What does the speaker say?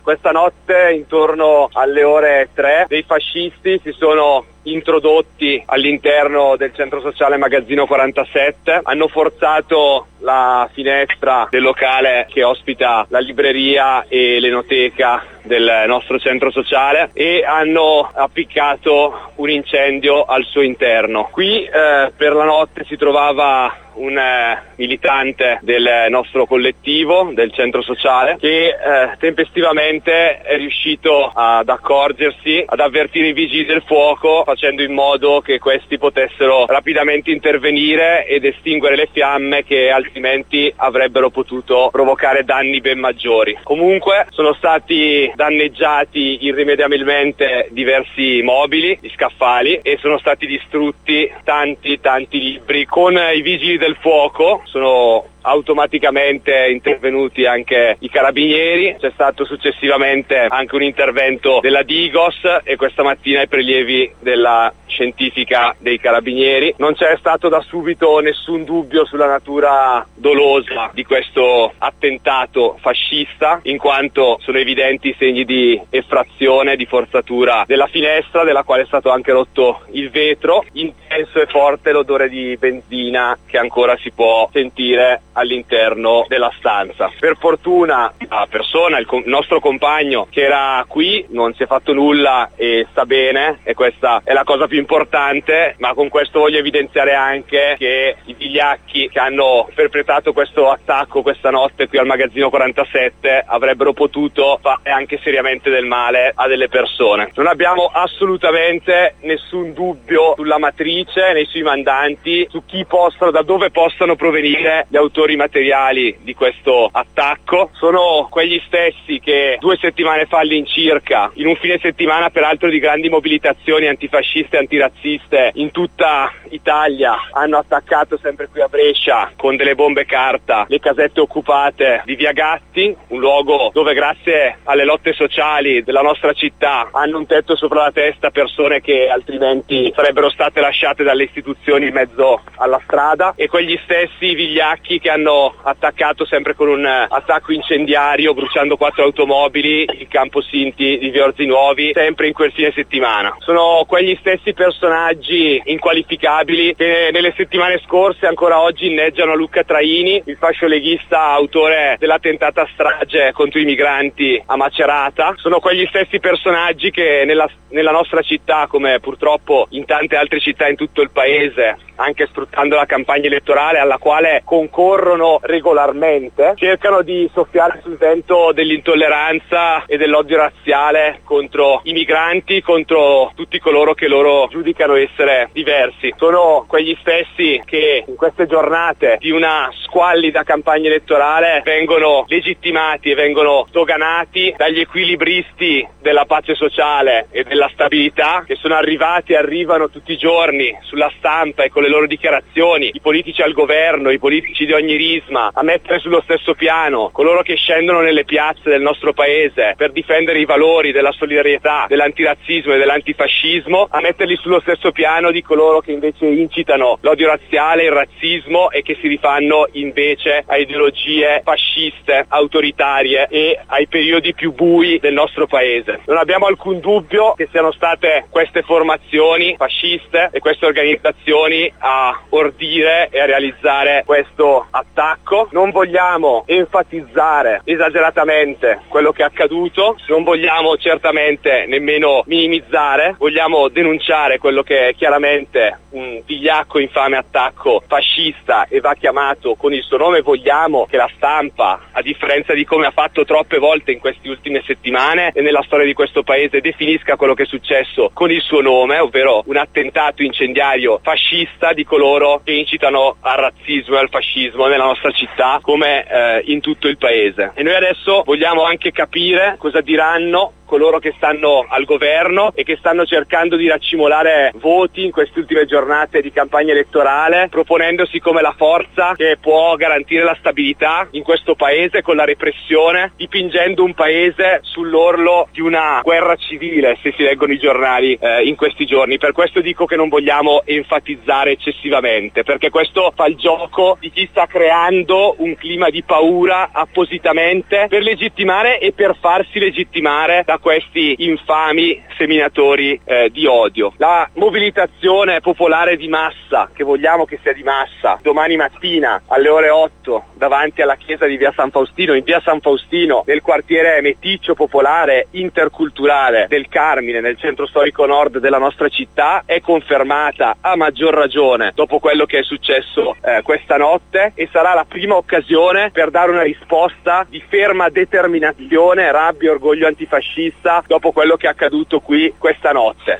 Questa notte, intorno alle ore 3, dei fascisti si sono introdotti all'interno del centro sociale Magazzino 47, hanno forzato la finestra del locale che ospita la libreria e l'enoteca del nostro centro sociale e hanno appiccato un incendio al suo interno. Qui per la notte si trovava un militante del nostro collettivo, del centro sociale, che tempestivamente è riuscito ad accorgersi, ad avvertire i vigili del fuoco, facendo in modo che questi potessero rapidamente intervenire ed estinguere le fiamme che altrimenti avrebbero potuto provocare danni ben maggiori. Comunque sono stati danneggiati irrimediabilmente diversi mobili, gli scaffali, e sono stati distrutti tanti libri. Con i vigili del fuoco sono automaticamente intervenuti anche i carabinieri, c'è stato successivamente anche un intervento della Digos e questa mattina i prelievi della scientifica dei carabinieri. Non c'è stato da subito nessun dubbio sulla natura dolosa di questo attentato fascista, in quanto sono evidenti i segni di effrazione, di forzatura della finestra, della quale è stato anche rotto il vetro. Intenso e forte l'odore di benzina che ancora si può sentire all'interno della stanza. Per fortuna la persona, il nostro compagno che era qui, non si è fatto nulla e sta bene, e questa è la cosa più importante, ma con questo voglio evidenziare anche che i vigliacchi che hanno perpetrato questo attacco questa notte qui al Magazzino 47 avrebbero potuto fare anche seriamente del male a delle persone. Non abbiamo assolutamente nessun dubbio sulla matrice, nei suoi mandanti, su chi possano, da dove possano provenire gli autori materiali di questo attacco. Sono quegli stessi che 2 settimane fa all'incirca, in un fine settimana peraltro di grandi mobilitazioni antifasciste e antirazziste in tutta Italia, hanno attaccato sempre qui a Brescia con delle bombe carta le casette occupate di Via Gatti, un luogo dove grazie alle lotte sociali della nostra città hanno un tetto sopra la testa persone che altrimenti sarebbero state lasciate dalle istituzioni in mezzo alla strada, e quegli stessi vigliacchi che hanno attaccato sempre con un attacco incendiario, bruciando 4 automobili, il campo Sinti di Via Orzi Nuovi, sempre in quel fine settimana. Sono quegli stessi personaggi inqualificabili che nelle settimane scorse ancora oggi inneggiano a Luca Traini, il fascio leghista autore della tentata strage contro i migranti a Macerata. Sono quegli stessi personaggi che nella nostra città, come purtroppo in tante altre città in tutto il paese, anche sfruttando la campagna elettorale alla quale concorrono regolarmente, cercano di soffiare sul vento dell'intolleranza e dell'odio razziale contro i migranti, contro tutti coloro che loro giudicano essere diversi. Sono quegli stessi che in queste giornate di una squallida campagna elettorale vengono legittimati e vengono doganati dagli equilibristi della pace sociale e della stabilità, che sono arrivati e arrivano tutti i giorni sulla stampa e con le loro dichiarazioni, i politici al governo, i politici di ogni risma, a mettere sullo stesso piano coloro che scendono nelle piazze del nostro paese per difendere i valori della solidarietà, dell'antirazzismo e dell'antifascismo, a metterli sullo stesso piano di coloro che invece incitano l'odio razziale, il razzismo, e che si rifanno invece a ideologie fasciste, autoritarie e ai periodi più bui del nostro paese. Non abbiamo alcun dubbio che siano state queste formazioni fasciste e queste organizzazioni a ordire e a realizzare questo attacco. Non vogliamo enfatizzare esageratamente quello che è accaduto, non vogliamo certamente nemmeno minimizzare, vogliamo denunciare quello che è chiaramente un vigliacco infame attacco fascista e va chiamato con il suo nome. Vogliamo che la stampa, a differenza di come ha fatto troppe volte in queste ultime settimane e nella storia di questo paese, definisca quello che è successo con il suo nome, ovvero un attentato incendiario fascista di coloro che incitano al razzismo e al fascismo nella nostra città come in tutto il paese. E noi adesso vogliamo anche capire cosa diranno coloro che stanno al governo e che stanno cercando di raccimolare voti in queste ultime giornate di campagna elettorale, proponendosi come la forza che può garantire la stabilità in questo paese con la repressione, dipingendo un paese sull'orlo di una guerra civile, se si leggono i giornali in questi giorni. Per questo dico che non vogliamo enfatizzare eccessivamente, perché questo fa il gioco di chi sta creando un clima di paura appositamente per legittimare e per farsi legittimare da questi infami seminatori di odio. La mobilitazione popolare di massa, che vogliamo che sia di massa, domani mattina alle ore 8 davanti alla chiesa di Via San Faustino, in Via San Faustino, nel quartiere meticcio popolare interculturale del Carmine, nel centro storico nord della nostra città, è confermata a maggior ragione dopo quello che è successo questa notte, e sarà la prima occasione per dare una risposta di ferma determinazione, rabbia e orgoglio antifascista dopo quello che è accaduto qui questa notte.